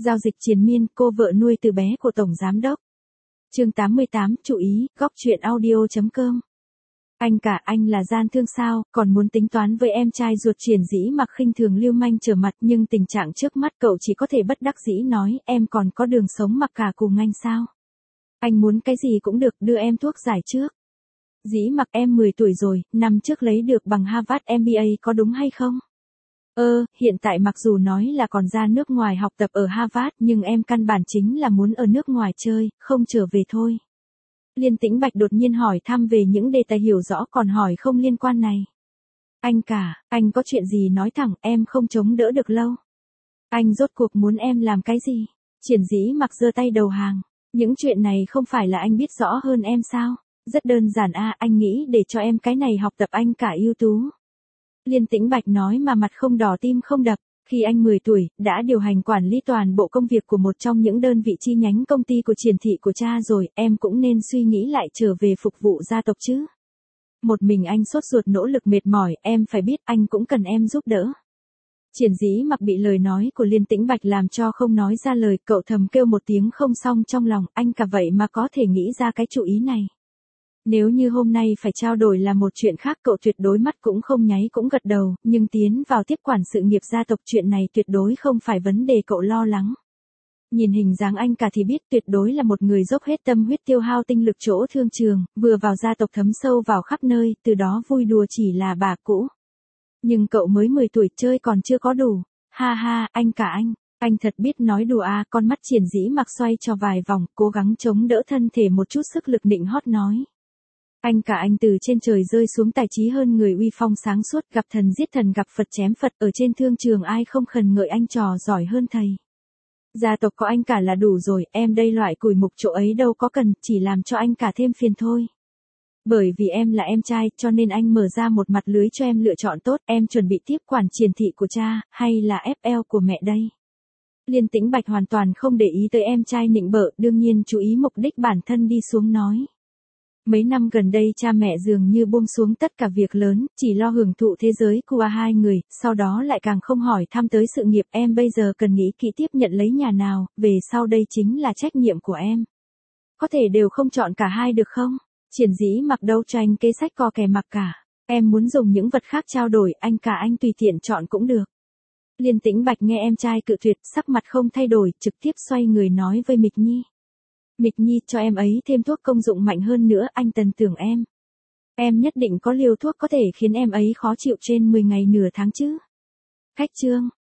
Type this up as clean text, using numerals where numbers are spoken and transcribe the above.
Giao dịch triền miên, cô vợ nuôi từ bé của Tổng Giám đốc. Chương 88, chú ý, góc truyện audio.com. Anh cả, anh là gian thương sao, còn muốn tính toán với em trai ruột Triển Dĩ Mặc khinh thường lưu manh trở mặt, nhưng tình trạng trước mắt cậu chỉ có thể bất đắc dĩ nói, em còn có đường sống mặc cả cùng anh sao? Anh muốn cái gì cũng được, đưa em thuốc giải trước. Dĩ Mặc, em 10 tuổi rồi, năm trước lấy được bằng Harvard MBA có đúng hay không? Hiện tại mặc dù nói là còn ra nước ngoài học tập ở Harvard, nhưng em căn bản chính là muốn ở nước ngoài chơi, không trở về thôi. Liên Tĩnh Bạch đột nhiên hỏi thăm về những đề tài hiểu rõ còn hỏi không liên quan này. Anh cả, anh có chuyện gì nói thẳng, em không chống đỡ được lâu. Anh rốt cuộc muốn em làm cái gì? Triển Dĩ Mặc giơ tay đầu hàng. Những chuyện này không phải là anh biết rõ hơn em sao? Rất đơn giản anh nghĩ để cho em cái này học tập anh cả ưu tú. Liên Tĩnh Bạch nói mà mặt không đỏ tim không đập. Khi anh 10 tuổi, đã điều hành quản lý toàn bộ công việc của một trong những đơn vị chi nhánh công ty của Triển thị của cha rồi, em cũng nên suy nghĩ lại trở về phục vụ gia tộc chứ. Một mình anh sốt ruột nỗ lực mệt mỏi, em phải biết anh cũng cần em giúp đỡ. Triển Dĩ Mặc bị lời nói của Liên Tĩnh Bạch làm cho không nói ra lời, cậu thầm kêu một tiếng không xong trong lòng, anh cả vậy mà có thể nghĩ ra cái chủ ý này. Nếu như hôm nay phải trao đổi là một chuyện khác, cậu tuyệt đối mắt cũng không nháy cũng gật đầu, nhưng tiến vào tiếp quản sự nghiệp gia tộc chuyện này tuyệt đối không phải vấn đề cậu lo lắng. Nhìn hình dáng anh cả thì biết tuyệt đối là một người dốc hết tâm huyết tiêu hao tinh lực chỗ thương trường, vừa vào gia tộc thấm sâu vào khắp nơi, từ đó vui đùa chỉ là bà cũ. Nhưng cậu mới 10 tuổi chơi còn chưa có đủ. Ha ha, anh cả anh thật biết nói đùa con mắt Triển Dĩ Mặc xoay cho vài vòng, cố gắng chống đỡ thân thể một chút sức lực nịnh hót nói. Anh cả anh từ trên trời rơi xuống tài trí hơn người, uy phong sáng suốt, gặp thần giết thần gặp Phật chém Phật, ở trên thương trường ai không khẩn ngợi anh trò giỏi hơn thầy. Gia tộc có anh cả là đủ rồi, em đây loại cùi mục chỗ ấy đâu có cần, chỉ làm cho anh cả thêm phiền thôi. Bởi vì em là em trai, cho nên anh mở ra một mặt lưới cho em lựa chọn tốt, em chuẩn bị tiếp quản Triển thị của cha, hay là FL của mẹ đây. Liên Tĩnh Bạch hoàn toàn không để ý tới em trai nịnh bợ, đương nhiên chú ý mục đích bản thân đi xuống nói. Mấy năm gần đây cha mẹ dường như buông xuống tất cả việc lớn, chỉ lo hưởng thụ thế giới của hai người, sau đó lại càng không hỏi thăm tới sự nghiệp, em bây giờ cần nghĩ kỹ tiếp nhận lấy nhà nào, về sau đây chính là trách nhiệm của em. Có thể đều không chọn cả hai được không? Triển Dĩ Mặc đâu cho anh kế sách co kè mặc cả. Em muốn dùng những vật khác trao đổi, anh cả anh tùy tiện chọn cũng được. Liên Tĩnh Bạch nghe em trai cự tuyệt, sắc mặt không thay đổi, trực tiếp xoay người nói với Mịch Nhi. Mịch Nhi, cho em ấy thêm thuốc công dụng mạnh hơn nữa, anh tin tưởng em. Em nhất định có liều thuốc có thể khiến em ấy khó chịu trên 10 ngày nửa tháng chứ. Khách trương,